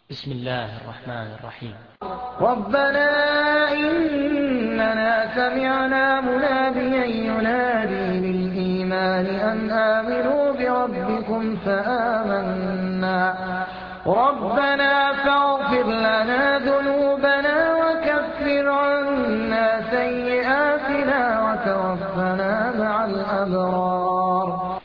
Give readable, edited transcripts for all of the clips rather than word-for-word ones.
بسم الله الرحمن الرحيم. ربنا إننا سمعنا مناديا ينادي للإيمان أن آمنوا بربكم فآمنا ربنا فاغفر لنا ذنوبنا وكفر عنا سيئاتنا وتوفنا مع الأبرار.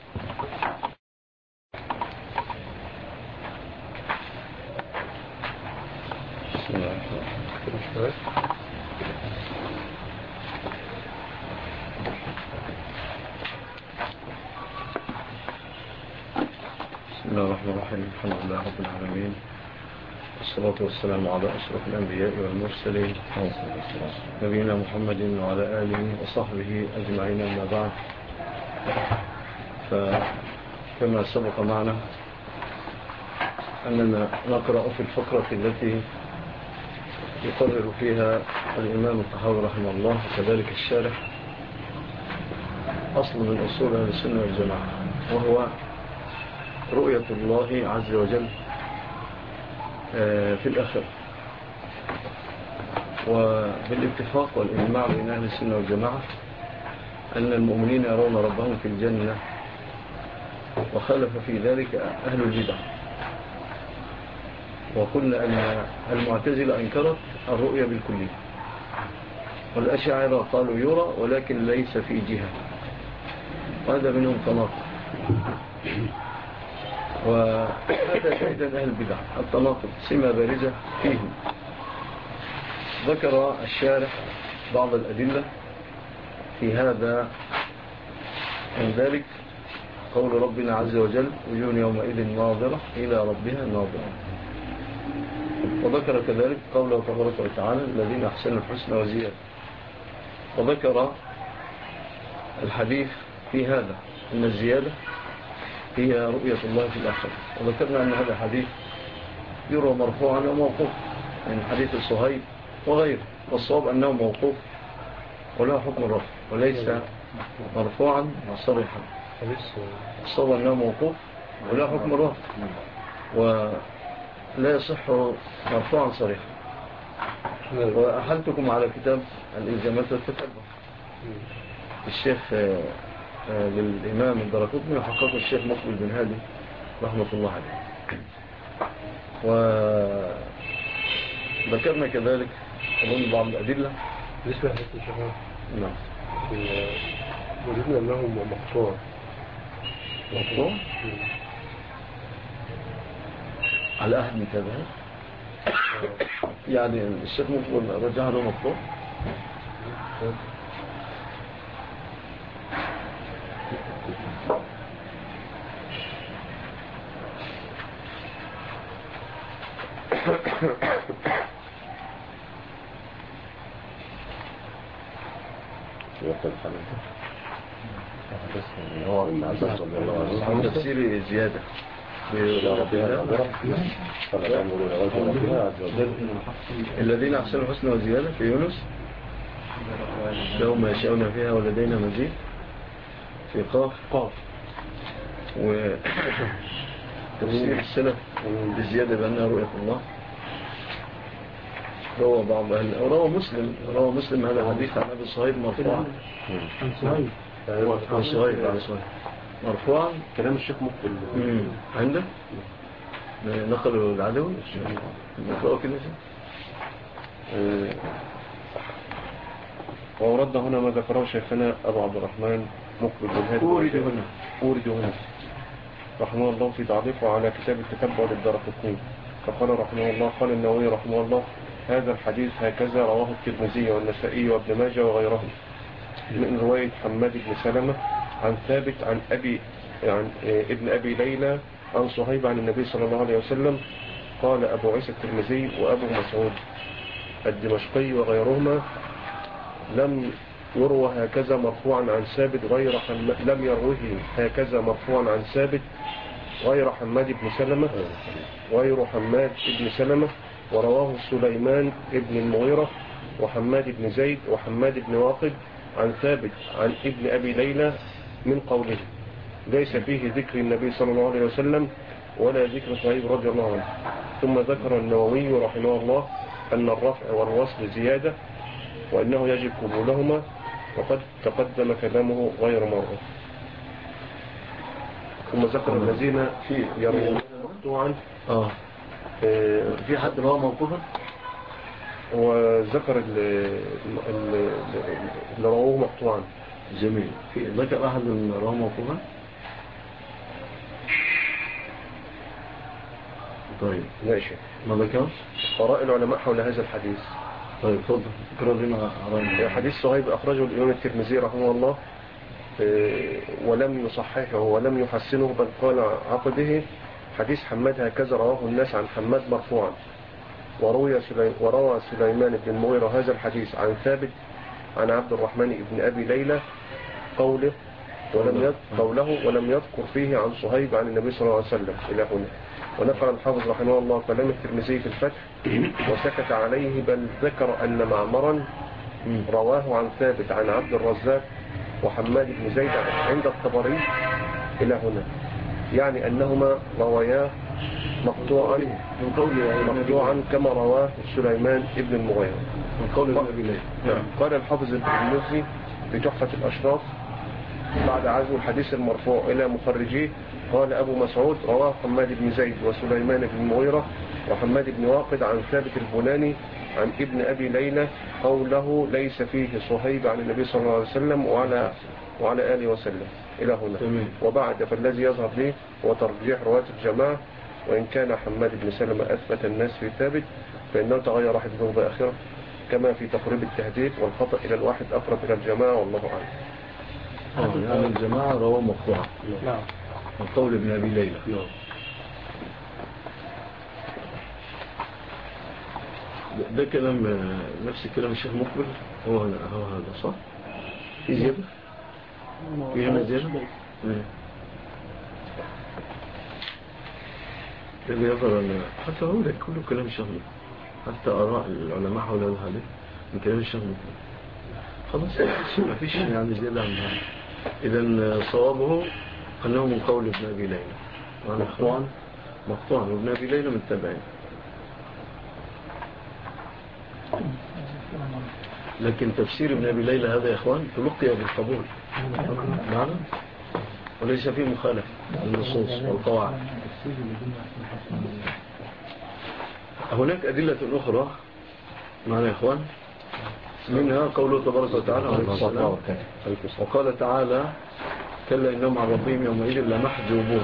بسم الله الرحمن الرحيم. الحمد لله رب العالمين، والصلاة والسلام على أشرف الأنبياء والمرسلين نبينا محمد وعلى آله وصحبه أجمعين، أما بعد. فكما سبق معنا أننا نقرأ في الفقرة التي يقرر فيها الإمام الطحاوي رحمه الله وكذلك الشارح أصل من أصول أهل السنة والجماعة، وهو رؤية الله عز وجل في الآخرة. وبالاتفاق والإجماع بين أهل السنة والجماعة أن المؤمنين يرون ربهم في الجنة، وخالف في ذلك أهل البدع، وقلنا أن المعتزلة أنكرت الرؤية بالكلية، والأشاعرة قالوا يرى ولكن ليس في جهة، وهذا منهم تناقض. وهذا شيء أهل البدع، التناقض سمة بارزة فيهم. ذكر الشارح بعض الأدلة في هذا، من ذلك قول ربنا عز وجل وجوه يومئذ ناظرة إلى ربها ناظرة. وذكر كذلك قوله تبارك وتعالى الذين أحسنوا الحسنى وزيادة. وذكر الحديث في هذا أن الزيادة هي رؤية الله في الآخرة. وذكرنا أن هذا الحديث يروى مرفوعا وموقوف من حديث الصهيب وغيره، والصواب أنه موقوف ولا حكم الرفع، وليس مرفوعا صريحا. الصواب أنه موقوف ولا حكم الرفع، ولا يصح مرفوعا صريحا. وأحلتكم على كتاب الإلزامات والتتبع الشيخ للإمام الدرقطني وحققه الشيخ مقبل بن هادي رحمة الله عليه. وذكرنا كذلك أظن بعض الأدلة بالنسبة للشيخ. نعم، وجدنا أنهم مقطوع على أحد من كذا، يعني الشيخ مقبل رجع له مقطوع. عن تفسير زيادة الذين أحسنوا الحسنى وزيادة في يونس يوم يشاءون فيها ولدينا مزيد في قاف. وتفسير السلف بزيادة بأنها رؤية الله روى بعض روى مسلم هذا الحديث عن أبي صهيب مرفوعا عن صهيب مرفوعا. كلام الشيخ مقبل عندك نقل العدوي نقرأه كده. وورد هنا ما ذكره شيخنا أبو عبد الرحمن مقبل بن هادي أورد هنا رحمه الله في تعليقه على كتاب التتبع للدرقطني، فقال رحمه الله قال النووي رحمه الله هذا الحديث هكذا رواه الترمذي والنسائي وابن ماجه وغيرهم من رواية حماد بن سلمة عن ثابت عن ابن أبي ليلى عن صهيب عن النبي صلى الله عليه وسلم. قال أبو عيسى الترمذي وأبو مسعود الدمشقي وغيرهما لم يروى هكذا مرفوعا عن ثابت لم يروه هكذا مرفوعا عن ثابت غير حماد بن سلمة ورواه سليمان ابن المغيرة وحماد بن زيد وحماد بن واقد عن ثابت عن ابن أبي ليلى من قوله ليس فيه ذكر النبي صلى الله عليه وسلم ولا ذكر صهيب رضي الله عنه. ثم ذكر النووي رحمه الله أن الرفع والوصل زيادة وأنه يجب قبولهما، وقد تقدم كلامه غير مرة. ثم ذكر الذين يروون مقطوعا. في حد رواه موقوفا؟ وذكر اللي رواه مقطوعا. جميل. ذكر أحد رواه موقوفا؟ طيب ماشي. ما ذكرش آراء العلماء حول هذا الحديث. طيب تفضل اقرأ لنا آراء. حديث صهيب أخرجه الإمام الترمذي رحمه الله ولم يصححه ولم يحسنه، بل قال عقده حديث حماد هكذا رواه الناس عن حماد مرفوعا. وروى سليمان بن المغيرة هذا الحديث عن ثابت عن عبد الرحمن بن أبي ليلى قوله ولم يذكر فيه عن صهيب عن النبي صلى الله عليه وسلم إلى هنا. ونقل الحافظ رحمه الله كلام الترمذي في الفتح وسكت عليه، بل ذكر أن معمرا رواه عن ثابت عن عبد الرزاق وحماد بن زيد عند الطبري إلى هنا، يعني أنهما روياه مقطوعا كما رواه سليمان ابن المغيرة من قول النبي ليه. قال الحافظ الترمذي في تحفة الأشراف بعد عزو الحديث المرفوع إلى مخرجيه، قال أبو مسعود رواه حماد بن زيد وسليمان بن المغيرة وحماد بن واقد عن ثابت البناني عن ابن أبي ليلى قوله ليس فيه صهيب عن النبي صلى الله عليه وسلم وعلى آله وسلم إلى هنا. وبعد فالذي يظهر ليه هو ترجيح رواة الجماعة، وإن كان حماد بن سلمة أثبت الناس في ثابت فإنه تغير حديثه بآخرة كما في تقريب التهذيب، والخطأ إلى الواحد أقرب إلى الجماعة والله أعلم. يعني الجماعة رواه مقطوعا. نعم. من قول ابن أبي ليلى. نعم. ده كلام نفس كلام الشيخ مقبل. هو هذا صح؟ في زيادة؟ في هنا زيادة؟ اللي يظهر أن حتى هو لك كله كلام الشيخ مقبل، حتى آراء العلماء حول هذا الحديث من كلام الشيخ مقبل. خلاص ما فيش يعني زيادة عن هذا. إذن صوابه أنه من قول ابن أبي ليلى مقطوعا وابن أبي ليلى من تبعين. لكن تفسير ابن أبي ليلى هذا يا إخوان تلقي بالقبول معنا وليس فيه مخالف للنصوص والقواعد. هناك أدلة أخرى معنا يا إخوان، منها قوله تبارك وتعالى عليه السلام وقال تعالى كلا إنهم عن ربهم يومئذ لمحجوبون.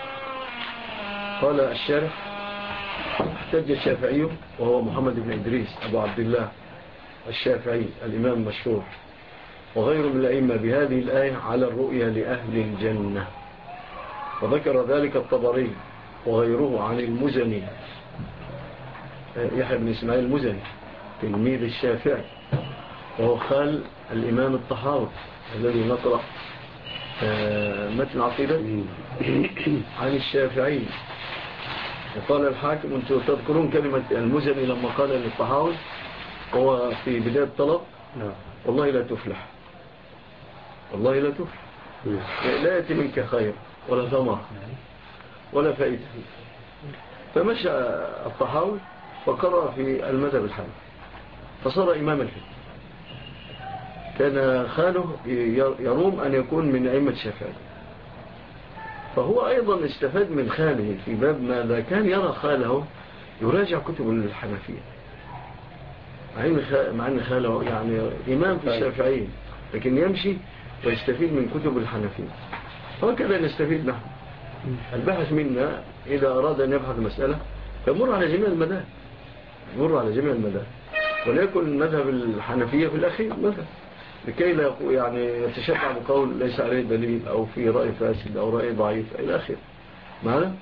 قال الشارح احتج الشافعي وهو محمد بن إدريس أبو عبد الله الشافعي الإمام المشهور وغيره من الأئمة بهذه الآية على الرؤية لأهل الجنة، وذكر ذلك الطبري وغيره عن المزني يحيى بن إسماعيل المزني تلميذ الشافعي وهو خال الإمام الطحاوي الذي نقرأ متن عقيدة عن الشافعي. وقال الحاكم أنتم تذكرون كلمة المزني لما قال للطحاوي هو في بداية الطلب والله لا تفلح، والله لا تفلح، لا يأتي منك خير ولا ثمر ولا فائدة. فمشى الطحاوي فقرأ في المذهب الحنفي فصار إماما فيه. كان خاله يروم أن يكون من أئمة الشافعي، فهو أيضا استفاد من خاله في باب ماذا كان يرى خاله يراجع كتب الحنفية، مع أن خاله يعني إمام في الشافعية لكن يمشي ويستفيد من كتب الحنفية. وكذا نستفيد نحن. البحث منا إذا أراد أن يبحث مسألة فمر على جميع المذاهب، مر على جميع المذاهب، وليكن مذهب الحنفية في الأخير مذهب لكي لا يعني يتشفع بقول ليس عليه دليل أو في رأي فاسد أو رأي ضعيف إلى آخر معنا.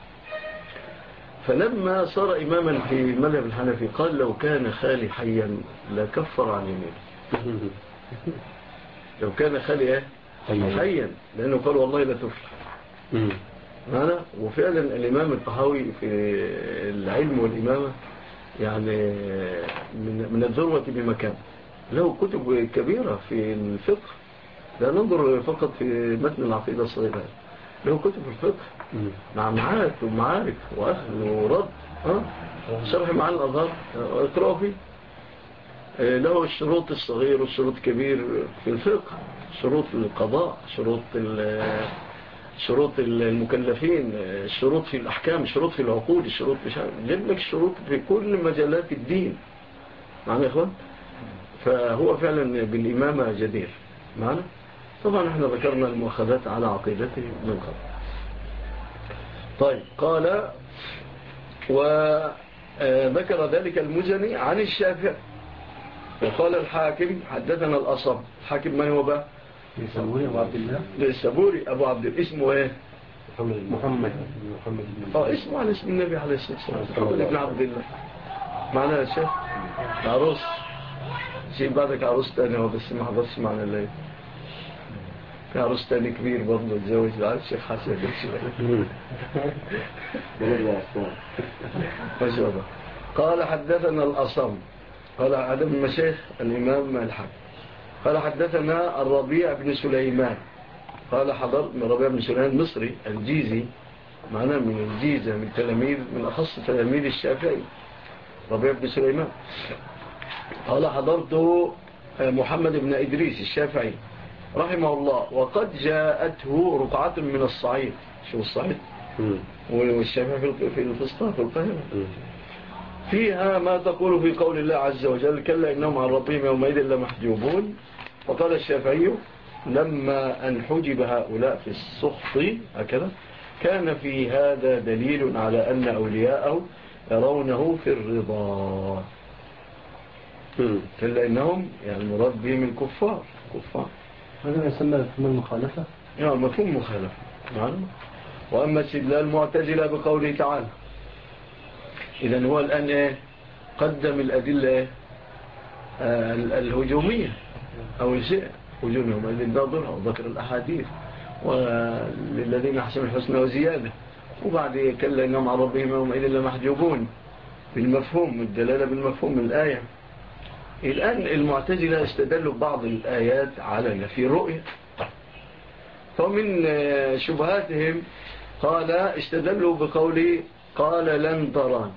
فلما صار إماما في مذهب الحنفي قال لو كان خالي حيا لكفر عن يمينه. لو كان خالي حيا لأنه قال والله لا تفلح معنا. وفعلا الإمام الطحاوي في العلم والإمامة يعني من الذروة بمكان، له كتب كبيرة في الفقه، لا ننظر فقط في متن العقيدة الصغيرة، له كتب في الفقه مع معارك ومعارك وأخذ ورد شرح معاني الأظهر اقرأوا فيه. له الشروط الصغير والشروط الكبير في الفقه، شروط القضاء، شروط المكلفين، الشروط في الأحكام، الشروط في العقود، الشروط جاب لك الشروط في كل مجالات الدين. معنا يا إخوان؟ فهو فعلا بالإمامة جدير. معنا؟ طبعا احنا ذكرنا المؤاخذات على عقيدته من قبل. طيب، قال وذكر ذلك المزني عن الشافعي. وقال الحاكم حدثنا الأصم. الحاكم من هو بقى؟ السبوري أبو عبد الله. السبوري أبو عبد الله. اسمه ايه؟ محمد. اسمه على اسم النبي عليه الصلاة والسلام، محمد بن عبد الله. معنا يا شيخ؟ عروس شيء بعدك عروس تاني، هو بس ما حضرش معنا الليل. في عروس تاني كبير برضه اتزوج بعد الشيخ حسن ما شاء الله. قال حدثنا الأصم. قال عدم المشايخ الإمام الحاكم. قال حدثنا الربيع بن سليمان. قال حضرت من الربيع بن سليمان مصري الجيزي، معنا من الجيزة، من أخص تلاميذ الشافعي ربيع بن سليمان. قال حضرت محمد بن إدريس الشافعي رحمه الله، وقد جاءته رقعة من الصعيد. شو الصعيد؟ والشافعي في الفسطاط في القاهرة، فيها ما تقول في قول الله عز وجل كلا إنهم عن ربهم يومئذ لمحجوبون. وقال الشافعي لما أن حجب هؤلاء في السخط هكذا كان في هذا دليل على أن أولياءه يرونه في الرضا. كلا إنهم يعني المراد بهم الكفار. هذا يسمى مفهوم المخالفة. مفهوم مخالفة. وأما استدلال المعتزلة بقوله تعالى، إذن هو الآن قدم الأدلة الهجومية أو الشيء هجومهم الذين نظرها وذكر الأحاديث وللذين أحسن الحسنى وزيادة، وبعد كلا إنهم عن ربهم يومئذ لمحجوبون بالمفهوم، الدلالة بالمفهوم من الآية. الآن المعتزلة استدلوا بعض الآيات على في الرؤية، فمن شبهاتهم قال استدلوا بقوله قال لن تران.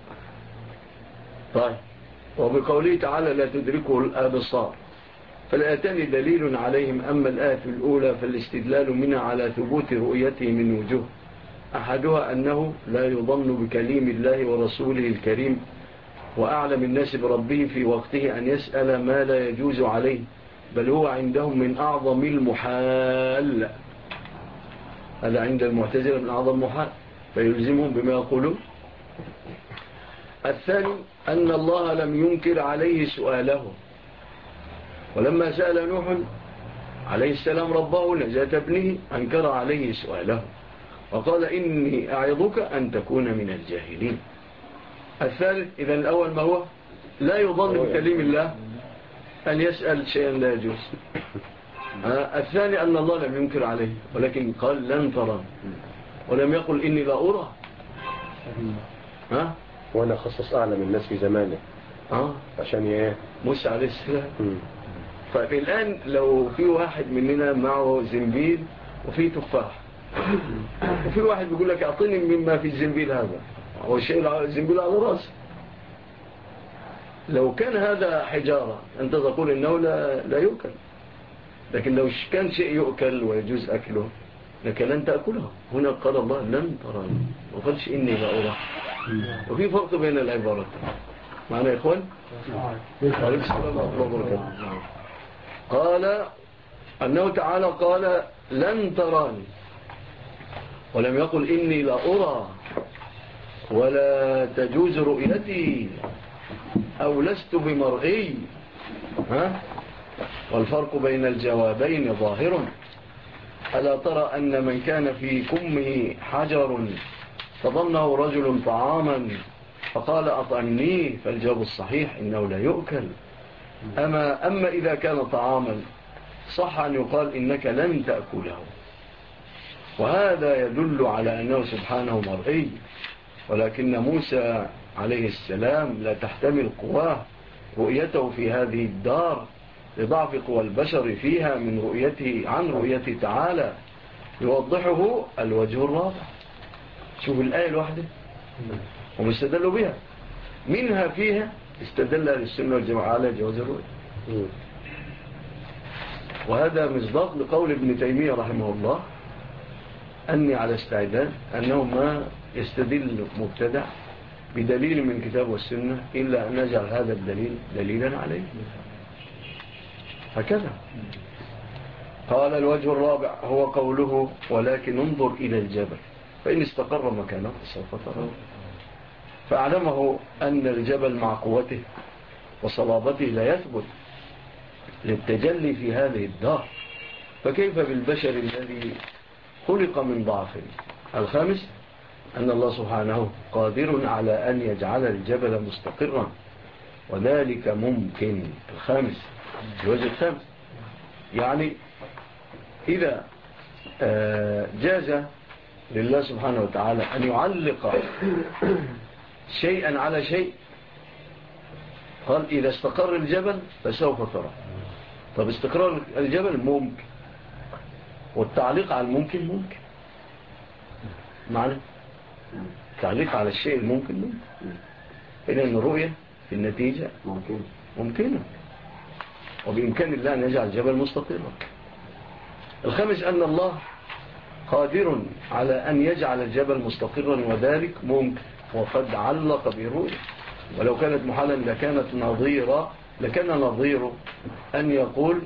طيب، وبقوله تعالى لا تدركه الأبصار، فالآتان دليل عليهم. أما الآية الأولى فالاستدلال منها على ثبوت رؤيته من وجوه، أحدها أنه لا يظن بكليم الله ورسوله الكريم وأعلم الناس بربه في وقته أن يسأل ما لا يجوز عليه، بل هو عندهم من أعظم المحال. هذا عند المعتزلة من أعظم المحال، فيلزمهم بما يقولون. الثاني أن الله لم ينكر عليه سؤاله، ولما سأل نوح عليه السلام ربه نجاة ابنه أنكر عليه سؤاله وقال إني أعظك أن تكون من الجاهلين. الثالث إذن الأول ما هو لا يظن بكليم الله أن يسأل شيئا لا يجوز. الثاني أن الله لم ينكر عليه ولكن قال لن ترى، ولم يقل إني لا أرى. وأنا خصص أعلم الناس في زمانه عشان موسى عليه السلام. فالآن لو في واحد مننا معه زنبيل وفي تفاح، وفي واحد بيقول لك أعطيني مما في الزنبيل هذا، هو شيء الزنبيل على رأسه، لو كان هذا حجارة أنت تقول إنه لا يؤكل، لكن لو كان شيء يؤكل ويجوز أكله لك لن تأكله. هنا قال الله لن تراني، وقالش إني لا أرى. وفي فرق بين العبارات. معنا يا إخوان؟ قال أنه تعالى قال لن تراني، ولم يقل إني لا أرى ولا تجوز رؤيتي أو لست بمرئي. والفرق بين الجوابين ظاهر. ألا ترى أن من كان في كمه حجر فظنه رجل طعاما فقال أطعمنيه، فالجواب الصحيح إنه لا يؤكل. أما إذا كان طعاما صح أن يقال إنك لن تأكله، وهذا يدل على أنه سبحانه مرئي، ولكن موسى عليه السلام لا تحتمل قواه رؤيته في هذه الدار لضعف قوى البشر فيها من رؤيته عن رؤيته تعالى، يوضحه الوجه الرابع. شوف الآية الواحدة هم استدلوا بها. منها فيها استدل أهل السنة والجماعة على جواز الرؤية، وهذا مصداق لقول ابن تيمية رحمه الله أني على استعداد أنه ما يستدل مبتدع بدليل من كتاب والسنة إلا أن نجعل هذا الدليل دليلا عليه. هكذا قال. الوجه الرابع هو قوله ولكن انظر إلى الجبل فإن استقر مكانه فسوف تراه. فأعلمه أن الجبل مع قوته وصلابته لا يثبت للتجلي في هذه الدار، فكيف بالبشر الذي خلق من ضعف. الخامس أن الله سبحانه قادر على أن يجعل الجبل مستقرا وذلك ممكن. الخامس الوجه الخامس يعني إذا جاز لله سبحانه وتعالى أن يعلق شيئا على شيء، قال إذا استقر الجبل فسوف ترى. طب استقرار الجبل ممكن، والتعليق على الممكن ممكن. معنى التعليق على الشيء الممكن ممكن، إذن الرؤية في النتيجة ممكنة، وبإمكان الله أن يجعل الجبل مستقرا. الخامس أن الله قادر على أن يجعل الجبل مستقرا وذلك ممكن، وقد علق بالرؤية. ولو كانت محالا لكان نظير أن يقول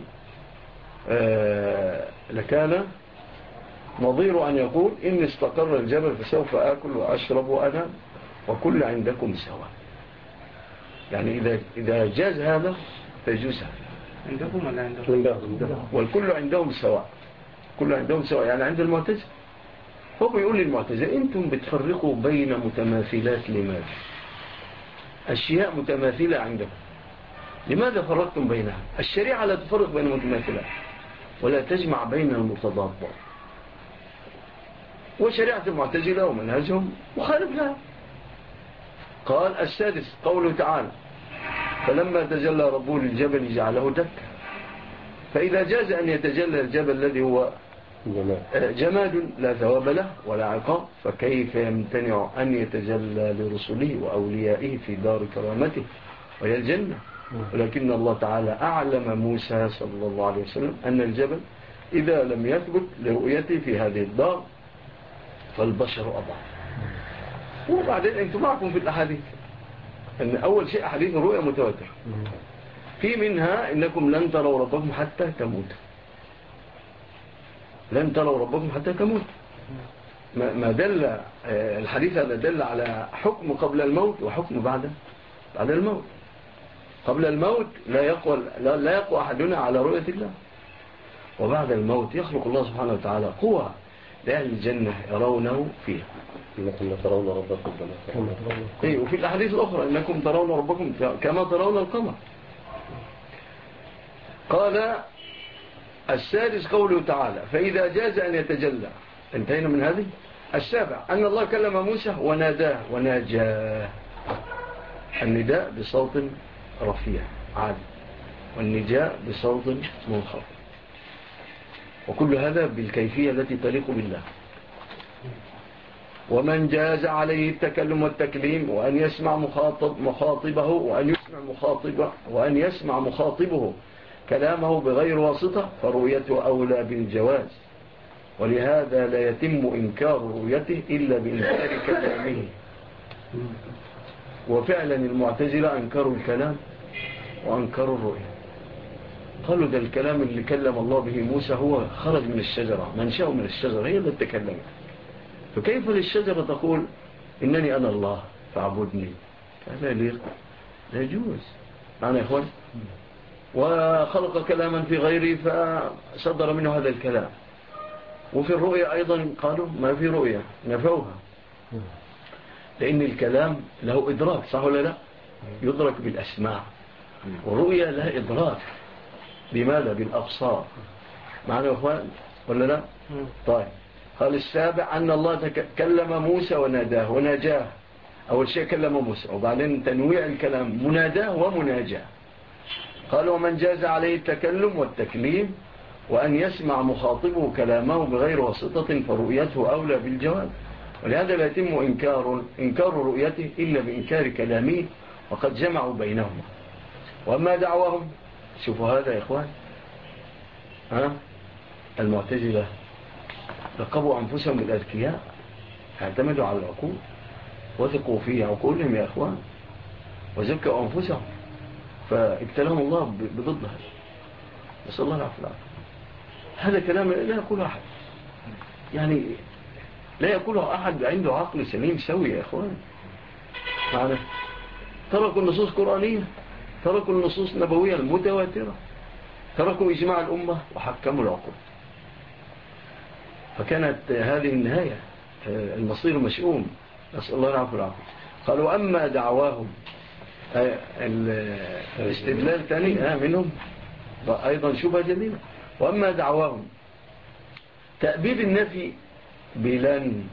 لكان نظير أن يقول إن استقر الجبل فسوف آكل وأشرب وأنام وكل عندكم سواء. يعني إذا جاز هذا فيجوز هذا. عندكم ولا عندهم؟ والكل عندهم سواء، كل عندهم سواء يعني عند المعتزلة. هو بيقول للمعتزلة أنتم بتفرقوا بين متماثلات لماذا؟ أشياء متماثلة عندكم لماذا فرقتم بينها؟ الشريعة لا تفرق بين المتماثلات ولا تجمع بين المتضادات، وشريعة المعتزلة ومنهجهم مخالف لها. قال. السادس قوله تعالى فلما تجلى ربه للجبل جعله دكا. فإذا جاز أن يتجلى الجبل الذي هو جماد لا ثواب له ولا عقاب، فكيف يمتنع أن يتجلى لرسله وأوليائه في دار كرامته وهي الجنة؟ ولكن الله تعالى أعلم موسى صلى الله عليه وسلم أن الجبل إذا لم يثبت لرؤيته في هذه الدار فالبشر أضعف. وبعدين أنتم معكم في الأحاديث أن أول شيء حديث الرؤية متواتر، في منها إنكم لن تروا ربكم حتى تموتوا، لن تروا ربكم حتى تموتوا. ما دل الحديث هذا دل على حكم قبل الموت وحكم بعد الموت. قبل الموت لا يقوى أحدنا على رؤية الله، وبعد الموت يخلق الله سبحانه وتعالى قوة لأهل الجنة يرونه فيها. إنكم ترون ربكم كما ترون. وفي الأحاديث الأخرى إنكم ترون ربكم كما ترون القمر. قال. السادس قوله تعالى فإذا جاز أن يتجلى. انتهينا من هذه. السابع أن الله كلم موسى وناداه وناجاه. النداء بصوت رفيع عالي، والنجاء بصوت منخفض، وكل هذا بالكيفية التي تليق بالله. ومن جاز عليه التكلم والتكليم وأن يسمع مخاطبه وأن يسمع مخاطبه كلامه بغير واسطة فرؤيته أولى بالجواز، ولهذا لا يتم إنكار رؤيته إلا بإنكار كلامه. وفعلا المعتزلة أنكروا الكلام وأنكروا الرؤية، قالوا ده الكلام اللي كلم الله به موسى هو خرج من الشجرة، منشأه من الشجرة، هي اللي تكلمت، فكيف للشجرة تقول إنني أنا الله فاعبدني؟ هذا لا يجوز معنا يا إخوان. وخلق كلاما في غيره فصدر منه هذا الكلام. وفي الرؤية أيضا قالوا ما في رؤية، نفوها، لأن الكلام له إدراك، صح ولا لا؟ يدرك بالأسماع، والرؤية لها إدراك بماذا؟ بالأبصار. معنا يا إخوان ولا لا؟ طيب. قال السابع أن الله كلم موسى وناجاه. أول شيء كلم موسى، وبعدين تنويع الكلام مناداه ومناجاه. قال ومن جاز عليه التكلم والتكليم وأن يسمع مخاطبه كلامه بغير واسطة فرؤيته أولى بالجواب، ولهذا لا يتم إنكار رؤيته إلا بإنكار كلامه، وقد جمعوا بينهما. وأما دعواهم، شوفوا هذا يا إخوان، المعتزلة لقبوا أنفسهم بالأذكياء، اعتمدوا على العقول وثقوا في عقولهم يا إخوان، وزكوا أنفسهم، فابتلاهم الله بضد هذا. نسأل الله العافية. هذا كلام لا يقوله أحد، يعني لا يقوله أحد عنده عقل سليم سوي يا إخوان. معنا تركوا النصوص القرآنية، تركوا النصوص النبوية المتواترة، تركوا إجماع الأمة وحكموا العقول، فكانت هذه النهاية، المصير مشؤوم. نسأل الله العافية والعافية. قالوا أما دعواهم، الاستدلال تاني منهم أيضا شبه جديدة. وأما دعواهم تأبيد النفي بلن،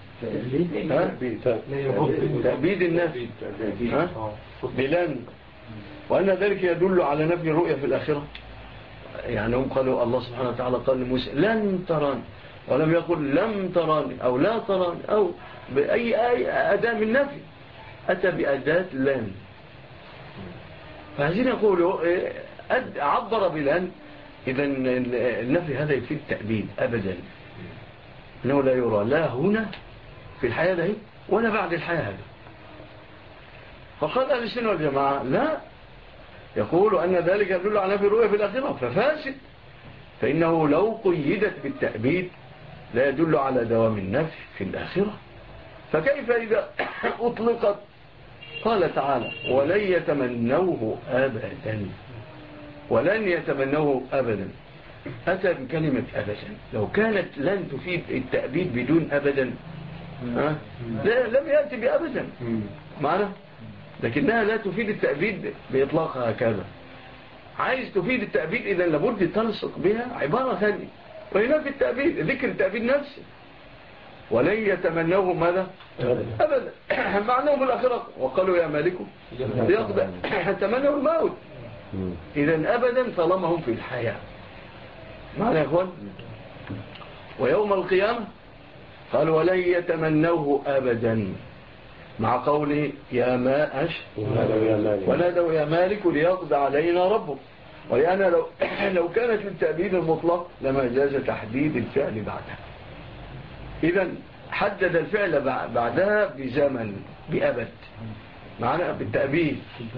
تأبيد النفي بلن، وأن ذلك يدل على نفي الرؤية في الآخرة. يعني هم قالوا الله سبحانه وتعالى قال لموسى لن تراني، ولم يقل لم تراني أو لا تراني أو بأي أداة من نفي، أتى بأداة لن. فعايزين يقولوا عبر بلن، إذن النفي هذا يفيد التأبيد أبدا، أنه لا يرى لا هنا في الحياة ده ولا بعد الحياة هذا. فقال أهل السنة والجماعة لا، يقول أن ذلك يدل على نفي الرؤية في الآخرة ففاسد، فإنه لو قيدت بالتأبيد لا يدل على دوام النفي في الآخرة، فكيف إذا أطلقت؟ قال تعالى ولن يتمنوه أبدا، ولن يتمنوه أبدا، أتى بكلمة أبدا. لو كانت لن تفيد التأبيد بدون أبدا لم يأتي بأبدا معنا، لكنها لا تفيد التأبيد بإطلاقها هكذا. عايز تفيد التأبيد إذا لابد تلصق بها عبارة ثانية، وهنا في التأبيد ذكر التأبيد نفسه، ولن يتمنوه ماذا أبدا معناه في الآخرة، وقالوا يا مالك ليقضى تمنوا الموت. إذا أبدا طالما هم في الحياة معنا يا أخوان. ويوم القيامة قالوا ولن يتمنوه أبدا، مع قوله يا ماء ونادوا يا مالك ليقضى علينا ربه. ولأن لو كانت للتأبيد المطلق لما جاز تحديد الفعل بعدها. إذن حدد الفعل بعدها بزمن بأبد معنا بالتأبيد.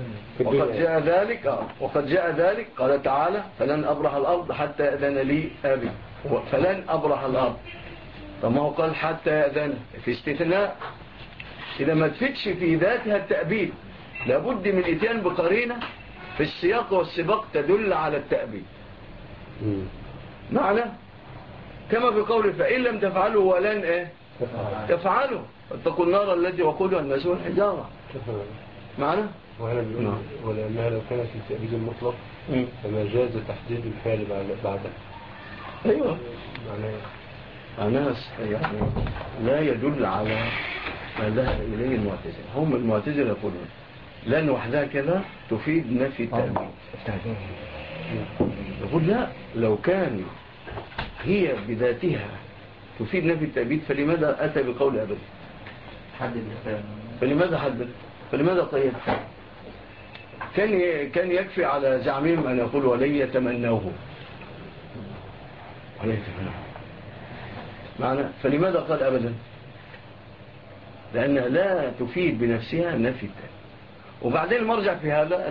وقد جاء ذلك قال تعالى فلن أبرح الأرض حتى يأذن لي أبي، فلن أبرح الأرض. طب ما هو قال حتى يأذن في استثناء، إذا ما تفيدش في ذاتها التأبيد لابد من إتيان بقرينة في السياق والسباق تدل على التأبيد معنى، كما في قوله فإن لم تفعلوا ولن تفعلوا واتقوا النار التي وقودها الناس والحجارة معنى. ولأنها لو كانت التأبيد المطلق فما جاز تحديد الفعل بعدها. أيوة ناس يعني لا يدل على ما ذهب إليه المعتزلة. هم المعتزلة يقولون لأن وحدها كذا تفيد نفي التأبيد. يقول لا، لو كان هي بذاتها تفيد نفي التأبيد فلماذا أتى بقول أبدا؟ فلماذا حدد؟ فلماذا طيب؟ كان يكفي على زعمهم أن يقول ولن يتمنوه معنى. فلماذا قال أبدا؟ لأنها لا تفيد بنفسها نفي التأبيد. وبعدين المرجع في هذا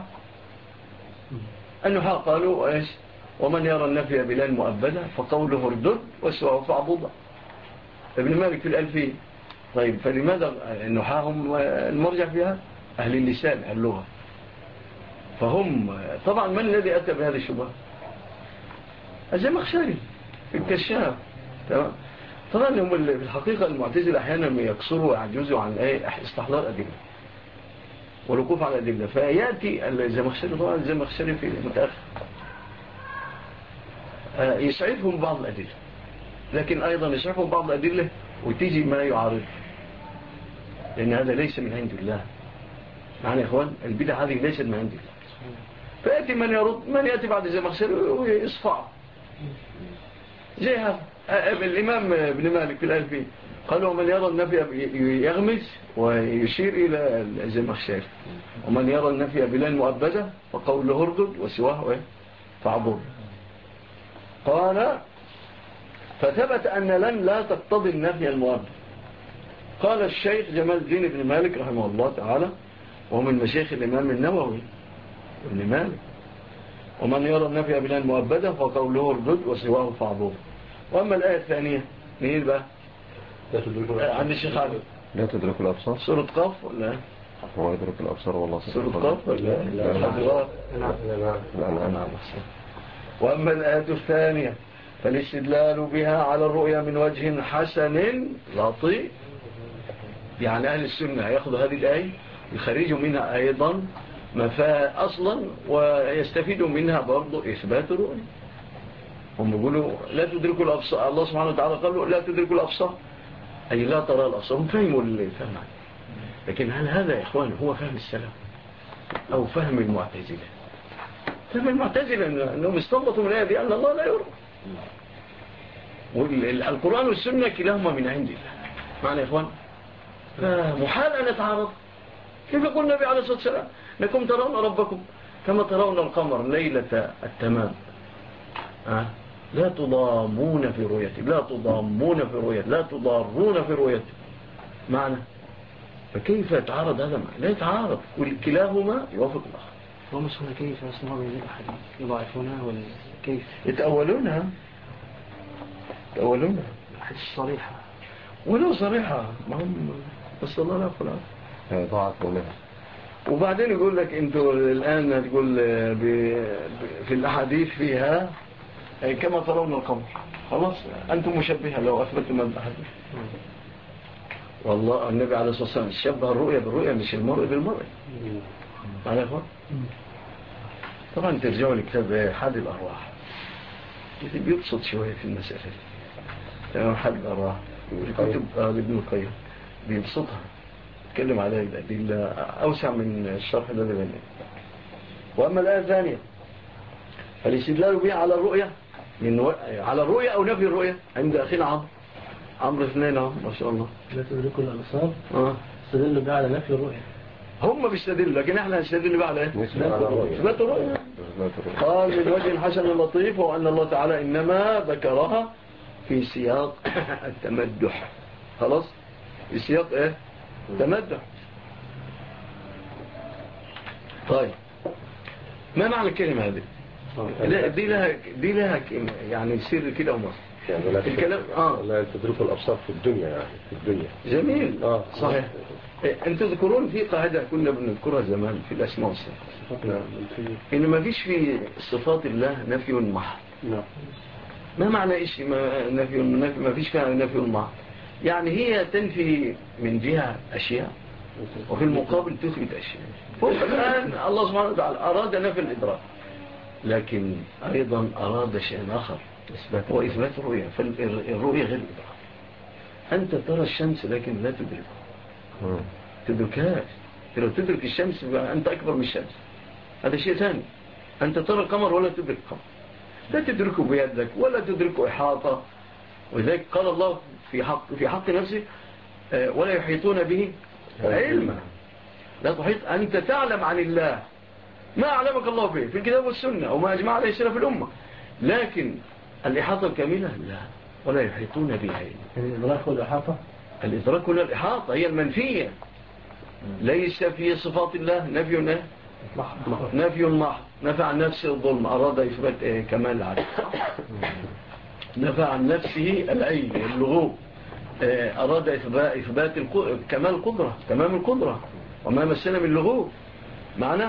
النحاة قالوا إيش؟ ومن يرى النفي بلا مؤبدا فقوله ردد وسواه فعضوضة. ابن مالك في الألفية. طيب فلماذا النحاة هم المرجع في هذا؟ أهل اللسان أهل اللغة. فهم طبعا من الذي أتى بهذه الشبهة؟ الزمخشري في الكشاف. تمام. طبعا هم في الحقيقة المعتزلة أحيانا يكسروا ويعجزوا عن استحضار أدلة والوقوف على أدلة، فيأتي الزمخشري طبعا الزمخشري في متأخر يسعفهم بعض الأدلة، لكن أيضا يسعفهم بعض الأدلة وتيجي ما يعارض، لأن هذا ليس من عند الله. معنى يا إخوان البدع هذه ليست من عند الله. فيأتي من يرد، من يأتي بعد الزمخشري ويصفع زي هذا الإمام ابن مالك في الألفية قالوا ومن يرى النفي يغمز ويشير إلى الزمخشري، ومن يرى النفي بلا مؤبدة فقوله اردد وسواه فاعبد. قال فثبت أن لن لا تقتضي النفي المؤبد. قال الشيخ جمال الدين بن مالك رحمه الله تعالى، ومن مشايخ الإمام النووي ابن مالك، ومن يرى النفي بلا مؤبدة فقوله اردد وسواه فاعبد. وأما الآية الثانية مين بقى؟ عند الشيخ علي لا تدرك الأبصار سورة قاف ولا هو يدرك الأبصار والله سورة قاف ولا الحجرات؟ نعم. وأما الآية الثانية فالاستدلال بها على الرؤيا من وجه حسن لطيف. يعني أهل السنة يأخذ هذه الآية يخرجوا منها أيضا مفاء أصلا ويستفيدوا منها برضو إثبات الرؤيا. هم يقولوا لا تدركوا الأبصار، الله سبحانه وتعالى قالوا لا تدركوا الأبصار أي لا ترى الأبصار. هم فهموا الفهم، لكن هل هذا يا إخوان هو فهم السلف أو فهم المعتزلة؟ فهم المعتزلة أنهم استنبطوا من الآية دي أن الله لا يرى. والقرآن والسنة كلاهما من عند الله. معنى يا إخوان فمحال أن يتعارض. كيف يقول النبي عليه الصلاة والسلام لكم ترون ربكم كما ترون القمر ليلة التمام لا تضامون في رؤيته، لا تضامون في رؤيته، لا تضارون في رؤيته. معنى فكيف يتعارض هذا؟ لا يتعارض، وكلاهما يوافق الآخر. هم مش هنا كيف يسمعوا من الأحاديث يضعفونها ولا كيف يتأولونها الحديث صريحة ولو صريحة ما هم بس الله لا يقول ضعفونها. وبعدين يقول لك انتوا الآن تقول في الأحاديث فيها كما ترون القمر، خلاص أنتم مشبهة لو أثبتوا من الأحاديث. والله النبي عليه الصلاة والسلام شبه الرؤية بالرؤية مش المرء بالمرء. معنى يا أخوان طبعا ترجعوا لكتاب حد الأرواح بيبسط شوية في المسألة دي. تمام حد الأرواح كتب ابن القيم بيبسطها يتكلم عليها الأدلة أوسع من الشرح الذي بينه. وأما الآية الثانية فالاستدلال بها على الرؤية على الرؤية أو نفي الرؤية عند أخينا عمرو اثنين ما شاء الله لا تدركوا الأبصار استدلوا بها على نفي الرؤية. هم بيستدلوا لكن احنا نستدل بقى على اثبات الرؤية. قال من وجه حسن لطيف وأن الله تعالى إنما ذكرها في سياق التمدح. خلاص في سياق ايه تمدح. طيب ما معنى الكلمة هذه؟ دي لها يعني سر كده ومصر الكلام لا تدركوا الأبصار في الدنيا، يعني في الدنيا. جميل صحيح. انتوا تذكرون في قاعدة كنا بنذكرها زمان في الأسماء والصفات إن ما فيش في صفات الله نفي محض. ما معنى إيش نفي ما فيش فيها نفي محض؟ يعني هي تنفي من جهة أشياء وفي المقابل تثبت أشياء. الآن الله سبحانه وتعالى أراد نفي الإدراك لكن أيضا أراد شيء آخر هو إثبات الرؤية. فالرؤية غير الإدراك. أنت ترى الشمس لكن لا تدركها، تدركهاش. لو تدرك الشمس أنت أكبر من الشمس، هذا شيء ثاني. أنت ترى القمر ولا تدرك القمر، لا تدركه بيدك ولا تدركه إحاطة. ولذلك قال الله في حق نفسه ولا يحيطون به علما. لا تحيط، أنت تعلم عن الله ما أعلمك الله به في الكتاب والسنة وما أجمع عليه سلف الأمة، لكن الإحاطة الكاملة لا، ولا يحيطون به علما. الإدراك والإحاطة، الإدراك والإحاطة هي المنفية. ليس في صفات الله نفي محض. نفى عن نفسه الظلم، أراد إثبات كمال العدل. نفى عن نفسه العلم اللغوب، أراد إثبات كمال القدرة، تمام القدرة وما مسنا من اللغوب. معناه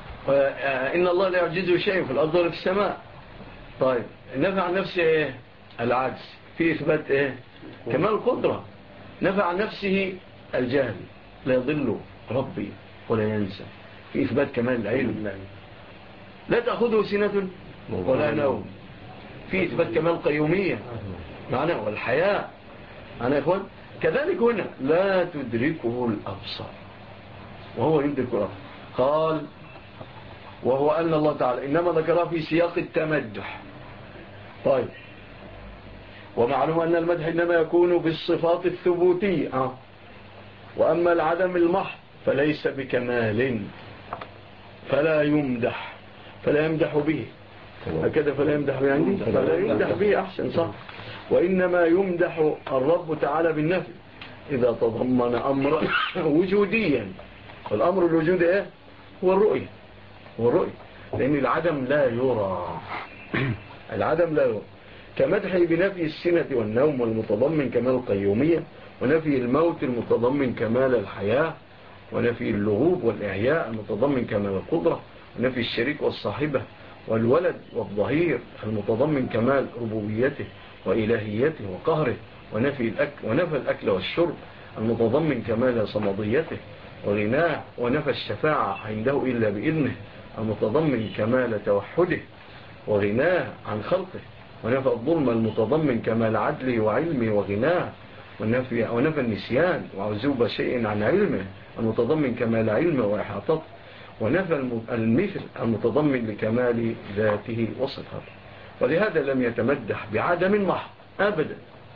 إن الله لا يعجزه شيء في الأرض ولا في السماء. طيب نفى عن نفسه العجز في إثبات كمال القدرة. نفى عن نفسه الجهل، لا يضل ربي ولا ينسى في إثبات كمال العلم. لا تأخذه سنة ولا نوم في إثبات كمال القيومية معنى والحياة. أنا يا إخوان كذلك هنا لا تدركه الأبصار وهو يدرك الأبصار. قال وهو أن الله تعالى إنما ذكرها في سياق التمدح. طيب ومعلوم أن المدح إنما يكون بالصفات الثبوتية، وأما العدم المحض فليس بكمال فلا يمدح به. هكذا فلا يمدح به عندي، فلا يمدح به أحسن صح. وإنما يمدح الرب تعالى بالنفي إذا تضمن أمرا وجوديا. والأمر الوجودي إيه؟ هو الرؤية. لأن العدم لا يرى. العدم لا يرى، كمدحه بنفي السنة والنوم المتضمن كمال القيومية، ونفي الموت المتضمن كمال الحياة، ونفي اللغوب والإعياء المتضمن كمال القدرة، ونفي الشريك والصاحبة والولد والظهير المتضمن كمال ربوبيته وإلهيته وقهره، ونفي الأكل والشرب المتضمن كمال صمديته وغناه، ونفى الشفاعة عنده إلا بإذنه المتضمن كمال توحده وغناه عن خلقه، ونفى الظلم المتضمن كمال عدله وعلمه وغناه، ونفى النسيان وعزوب شيء عن علمه المتضمن كمال علمه وإحاطته، ونفى المثل المتضمن لكمال ذاته وصفاته. ولهذا لم يتمدح بعدم محض أبدا،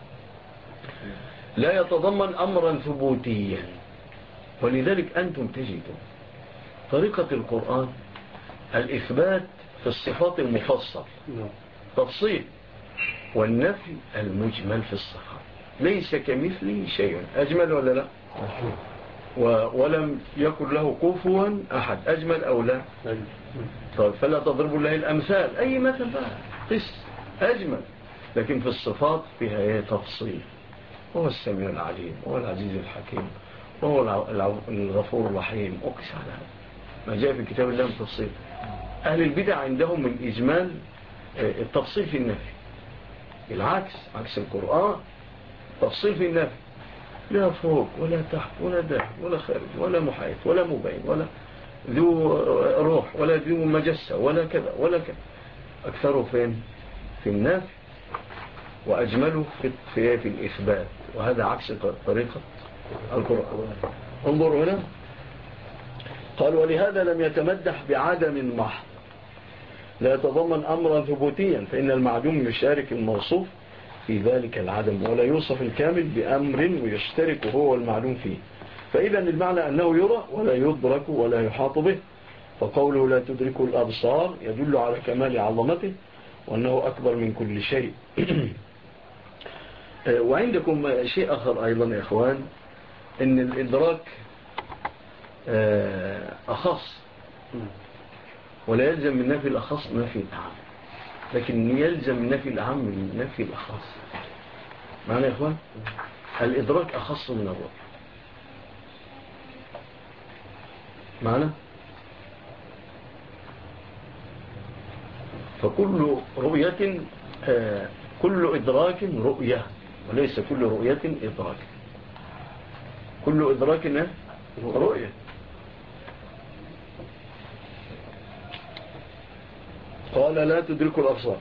لا يتضمن أمرا ثبوتيا. ولذلك أنتم تجدون طريقة القرآن الإثبات في الصفات المفصل تفصيل، والنفي المجمل في الصفات، ليس كمثله شيء. أجمل ولا لا؟ ولم يكن له كفوا أحد. أجمل أو لا؟ طيب فلا تضربوا له الأمثال. أي مثل بقى قس أجمل. لكن في الصفات فيها تفصيل. هو السميع العليم، وهو العزيز الحكيم، وهو الغفور الرحيم. أقس على هذا ما جاء في كتاب الله من تفصيل. أهل البدع عندهم من إجمال التفصيل في النفي، العكس، عكس القرآن. تفصيل في النفي، لا فوق ولا تحت ولا داخل ولا خارج ولا محايد ولا مبين ولا ذو روح ولا ذو مجسة ولا كذا ولا كذا. أكثره فين؟ في النفي، وأجمله في الإثبات، وهذا عكس طريقة القرآن. انظروا هنا، قال ولهذا لم يتمدح بعدم محض لا يتضمن أمرا ثبوتيا، فإن المعدوم يشارك الموصوف في ذلك العدم، ولا يوصف الكامل بأمر ويشترك هو المعلوم فيه. فإذا المعنى أنه يرى ولا يدرك ولا يحاط به. فقوله لا تدرك الأبصار يدل على كمال عظمته وأنه أكبر من كل شيء. وعندكم شيء آخر أيضا يا إخوان، أن الإدراك أخص، ولا يلزم من نفي الأخص نفي الأعم، لكن يلزم من نفي الأعم من نفي الأخص. معنى يا إخوان الإدراك أخص من الرؤية. معنى فكل رؤية كل إدراك رؤية، وليس كل رؤية إدراك. كل إدراك رؤية. قال لا تدرك الأبصار.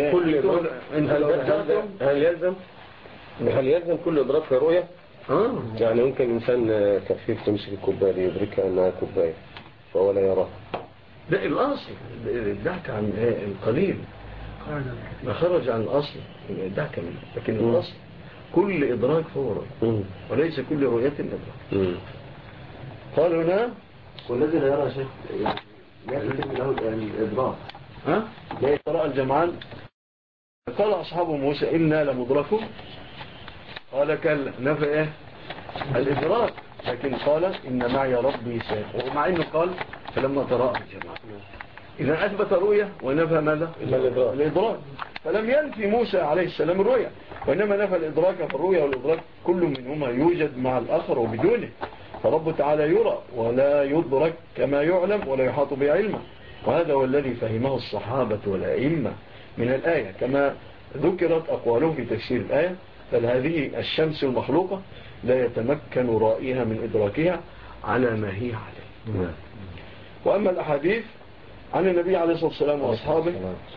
هل يلزم كل إدراك رؤية؟ يعني ممكن إنسان كفيف تمسك الكوباية يدركها أنها كوباية فهو لا يراها. ده الأصل، الدعك عن القليل ما خرج عن الأصل الدعك منه، لكن الأصل كل إدراك فهو رؤية، وليس كل رؤية إدراك. قال هنا والذي لا يرى شيء لا يتم له الإدراك لا يترى الجمعان. قال أصحاب موسى إنا لمدركون، قال كلا نفى إيه الإدراك، لكن قال إن معي ربي سيهدين، ومع إنه قال فلما ترى الجمعان. إذا أثبت رؤية ونفى ماذا؟ الإدراك. فلم ينفي موسى عليه السلام الرؤية، وإنما نفى الإدراك. فالرؤية والإدراك كل منهما يوجد مع الآخر وبدونه. فرب تعالى يرى ولا يدرك كما يعلم ولا يحاط بعلمه، وهذا هو الذي فهمه الصحابة والأئمة من الآية، كما ذكرت أقوالهم في تفسير الآية. بل هذه الشمس المخلوقة لا يتمكن رائها من إدراكها على ما هي عليه. وأما الأحاديث عن النبي عليه الصلاة والسلام وأصحابه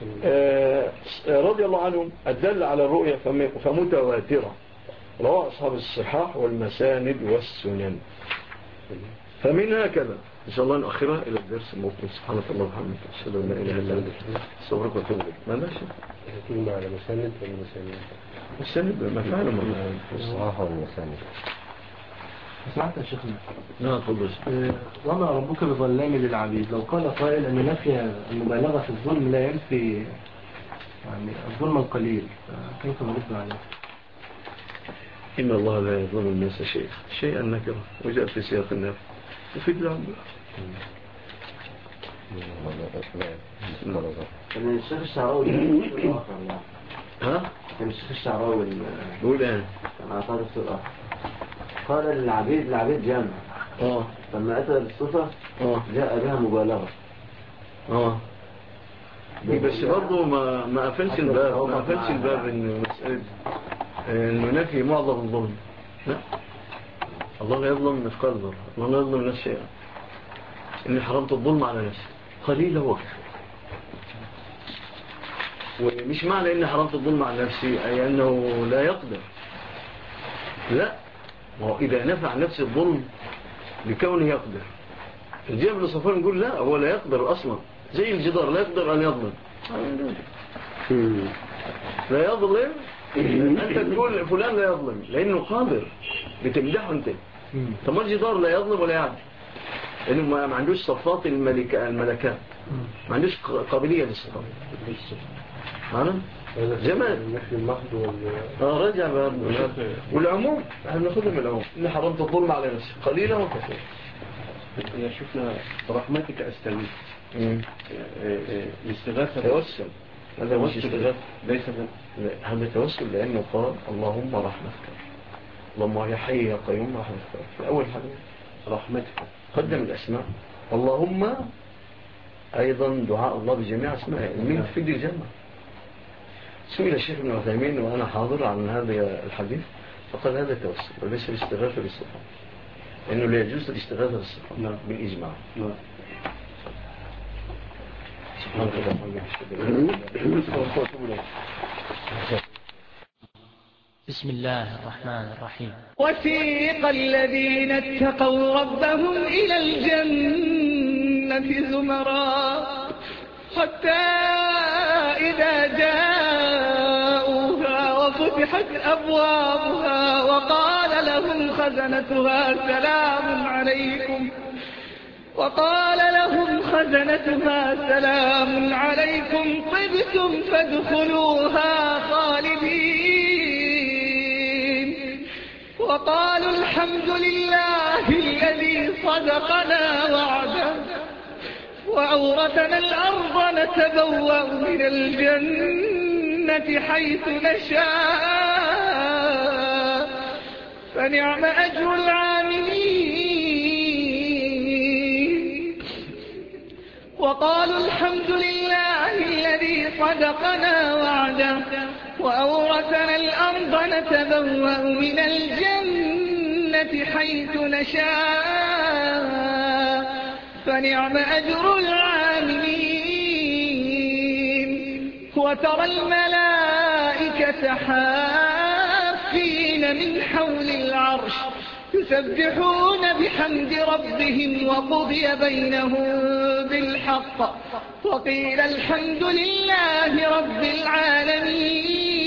رضي الله عنهم الدل على الرؤية فمتواترة، رواه أصحاب الصحاح والمساند والسنن. فمنها كذا إن شاء الله نؤخرها إلى الدرس المقبل. سبحانك اللهم وبحمدك أشهد أن لا إله إلا أنت أستغفرك وأتوب إليك. ما ماشي تيجي على مسند ولا مسند ما فعله ما الصراحة ولا مسند. سمعت يا شيخنا؟ لا تفضل. وما ربك بظلام للعبيد. لو قال قائل أن نفي المبالغة في الظلم لا ينفي يعني الظلم القليل، كيف نرد عليه؟ إن الله لا يظلم الناس شيئا نكرة وجاء في سياق النفي يفيد العبد. كان الشيخ الشعراوي ها؟ كان الشيخ الشعراوي بقول ايه؟ كان أعطاه السؤال قال العبيد جامع لما أتى بالصفة جاء بها مبالغة. بس برضه ما قفلش الباب إن مسألة إنه نفي معظم الظلم. لا، الله لا يظلم مثقال ذرة، الله لا يظلم الناس شيئا. إني حرمت الظلم على نفسي قليلا وكثيرا. ومش معنى إني حرمت الظلم على نفسي أي أنه لا يقدر. لا، وإذا نفع نفسي الظلم لكونه يقدر. الجبل صفوان يقول لا، هو لا يقدر أصلا، زي الجدار لا يقدر أن يظلم. لا يظلم. أنت تقول فلان لا يظلم لأنه قادر، بتمدحه أنت. طب الجدار لا يظلم ولا يعدل لأنه ما عندوش صفات الملكات، ما عندوش قابلية للصفات. معنا جمال رجع والعموم احنا بناخدها من العموم. إن حرمت الظلم على نفسي قليلا وكثيرا. يا شفنا برحمتك أستغيث. الاستغاثة توسل. هذا مش استغاثة، ليس هذا توسل لأنه قال اللهم رحمتك، اللهم يا حي يا قيوم رحمتك. في أول حاجة رحمتك قدم الأسماء. اللهم أيضا دعاء الله بجميع أسمائه من في الجنة. سئل الشيخ ابن عثيمين وأنا حاضر عن هذا الحديث فقال هذا توسل وليس الاستغاثة بالصفات، إنه لا يجوز الاستغاثة بالصفات بالإجماع. سبحانك اللهم وبحمدك. بسم الله الرحمن الرحيم. وسيق الذين اتقوا ربهم إلى الجنة زمرا حتى إذا جاءوها وفتحت أبوابها وقال لهم خزنتها سلام عليكم طبتم فادخلوها خالدين وقالوا الحمد لله الذي صدقنا وعده وأورثنا الأرض نتبوأ من الجنة حيث نشاء فنعم أجر العاملين. وقالوا الحمد لله الذي صدقنا وعده وأورثنا الأرض نتبوأ من الجنة حيث نشاء فنعم أجر العاملين. وترى الملائكة حافين من حول العرش يسبحون بحمد ربهم وقضي بينهم بالحق وقيل الحمد لله رب العالمين.